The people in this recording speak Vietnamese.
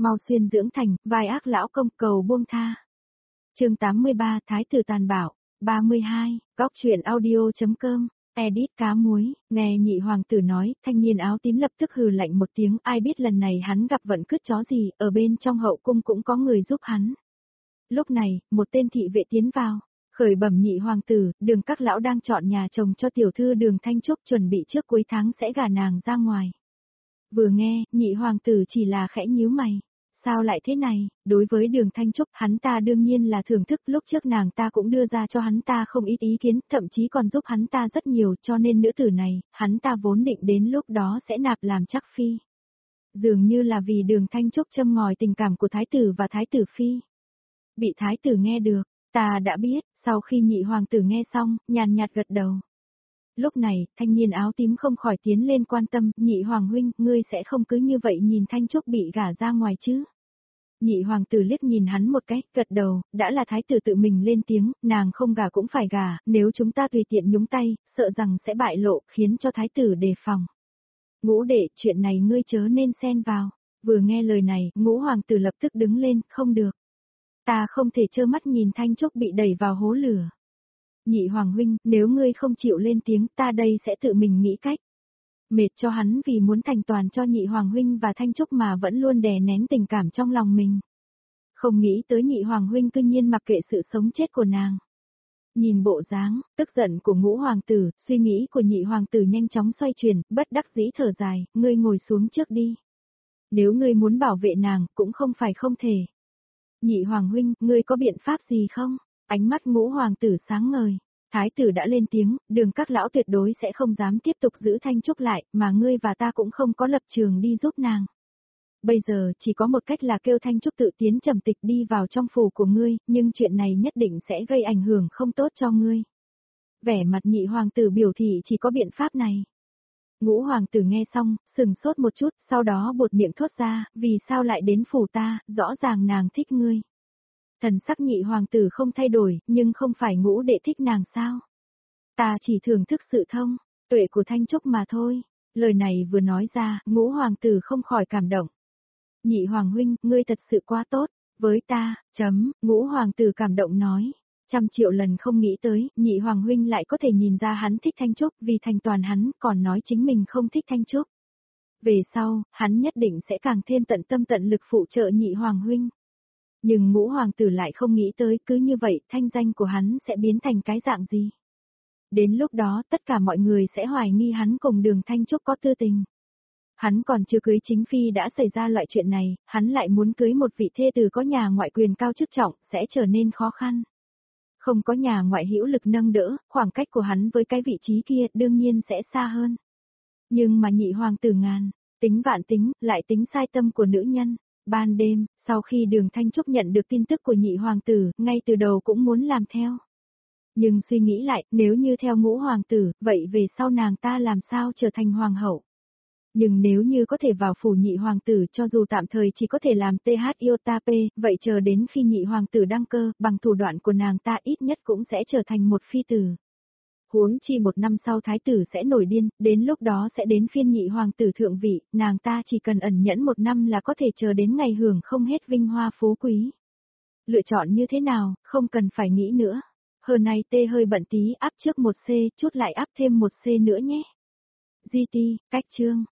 mau xuyên dưỡng thành, vai ác lão công cầu buông tha. Chương 83 Thái tử tàn bạo, 32, góc truyện audio.com, edit cá muối, nghe nhị hoàng tử nói, thanh niên áo tím lập tức hừ lạnh một tiếng, ai biết lần này hắn gặp vận cứt chó gì, ở bên trong hậu cung cũng có người giúp hắn. Lúc này, một tên thị vệ tiến vào, khởi bẩm nhị hoàng tử, Đường các lão đang chọn nhà chồng cho tiểu thư Đường Thanh Trúc, chuẩn bị trước cuối tháng sẽ gả nàng ra ngoài. Vừa nghe, nhị hoàng tử chỉ là khẽ nhíu mày. Sao lại thế này, đối với Đường Thanh Trúc, hắn ta đương nhiên là thưởng thức, lúc trước nàng ta cũng đưa ra cho hắn ta không ít ý kiến, thậm chí còn giúp hắn ta rất nhiều, cho nên nữ tử này, hắn ta vốn định đến lúc đó sẽ nạp làm chắc phi. Dường như là vì Đường Thanh Trúc châm ngòi tình cảm của thái tử và thái tử phi. Bị thái tử nghe được, ta đã biết, sau khi nhị hoàng tử nghe xong, nhàn nhạt gật đầu. Lúc này, thanh niên áo tím không khỏi tiến lên quan tâm, nhị hoàng huynh, ngươi sẽ không cứ như vậy nhìn Thanh Trúc bị gả ra ngoài chứ. Nhị hoàng tử liếc nhìn hắn một cái, gật đầu, đã là thái tử tự mình lên tiếng, nàng không gả cũng phải gả, nếu chúng ta tùy tiện nhúng tay, sợ rằng sẽ bại lộ, khiến cho thái tử đề phòng. Ngũ đệ, chuyện này ngươi chớ nên xen vào. Vừa nghe lời này, ngũ hoàng tử lập tức đứng lên, không được. Ta không thể trơ mắt nhìn Thanh Trúc bị đẩy vào hố lửa. Nhị hoàng huynh, nếu ngươi không chịu lên tiếng, ta đây sẽ tự mình nghĩ cách. Mệt cho hắn vì muốn thành toàn cho nhị hoàng huynh và Thanh Trúc mà vẫn luôn đè nén tình cảm trong lòng mình. Không nghĩ tới nhị hoàng huynh cư nhiên mặc kệ sự sống chết của nàng. Nhìn bộ dáng, tức giận của ngũ hoàng tử, suy nghĩ của nhị hoàng tử nhanh chóng xoay chuyển, bất đắc dĩ thở dài, ngươi ngồi xuống trước đi. Nếu ngươi muốn bảo vệ nàng, cũng không phải không thể. Nhị hoàng huynh, ngươi có biện pháp gì không? Ánh mắt ngũ hoàng tử sáng ngời. Thái tử đã lên tiếng, Đường các lão tuyệt đối sẽ không dám tiếp tục giữ Thanh Trúc lại, mà ngươi và ta cũng không có lập trường đi giúp nàng. Bây giờ chỉ có một cách là kêu Thanh Trúc tự tiến trầm tịch đi vào trong phủ của ngươi, nhưng chuyện này nhất định sẽ gây ảnh hưởng không tốt cho ngươi. Vẻ mặt nhị hoàng tử biểu thị chỉ có biện pháp này. Ngũ hoàng tử nghe xong, sừng sốt một chút, sau đó buột miệng thốt ra, vì sao lại đến phủ ta, rõ ràng nàng thích ngươi. Thần sắc nhị hoàng tử không thay đổi, nhưng không phải ngũ đệ thích nàng sao. Ta chỉ thưởng thức sự thông, tuệ của Thanh Trúc mà thôi. Lời này vừa nói ra, ngũ hoàng tử không khỏi cảm động. Nhị hoàng huynh, ngươi thật sự quá tốt, với ta, ngũ hoàng tử cảm động nói. 100.000.000 lần không nghĩ tới, nhị hoàng huynh lại có thể nhìn ra hắn thích Thanh Trúc, vì thành toàn hắn, còn nói chính mình không thích Thanh Trúc. Về sau, hắn nhất định sẽ càng thêm tận tâm tận lực phụ trợ nhị hoàng huynh. Nhưng ngũ hoàng tử lại không nghĩ tới, cứ như vậy, thanh danh của hắn sẽ biến thành cái dạng gì. Đến lúc đó, tất cả mọi người sẽ hoài nghi hắn cùng Đường Thanh Trúc có tư tình. Hắn còn chưa cưới chính phi đã xảy ra loại chuyện này, hắn lại muốn cưới một vị thê tử có nhà ngoại quyền cao chức trọng, sẽ trở nên khó khăn. Không có nhà ngoại hữu lực nâng đỡ, khoảng cách của hắn với cái vị trí kia đương nhiên sẽ xa hơn. Nhưng mà nhị hoàng tử ngàn, tính vạn tính, lại tính sai tâm của nữ nhân. Ban đêm, sau khi Đường Thanh Trúc nhận được tin tức của nhị hoàng tử, ngay từ đầu cũng muốn làm theo. Nhưng suy nghĩ lại, nếu như theo ngũ hoàng tử, vậy về sau nàng ta làm sao trở thành hoàng hậu? Nhưng nếu như có thể vào phủ nhị hoàng tử, cho dù tạm thời chỉ có thể làm TH Iota P, vậy chờ đến khi nhị hoàng tử đăng cơ, bằng thủ đoạn của nàng ta ít nhất cũng sẽ trở thành một phi tử. Huống chi 1 năm sau thái tử sẽ nổi điên, đến lúc đó sẽ đến phiên nhị hoàng tử thượng vị, nàng ta chỉ cần ẩn nhẫn 1 năm là có thể chờ đến ngày hưởng không hết vinh hoa phú quý. Lựa chọn như thế nào, không cần phải nghĩ nữa. Hôm nay tê hơi bận tí, áp trước 1C, chút lại áp thêm 1C nữa nhé. GT, cách chương.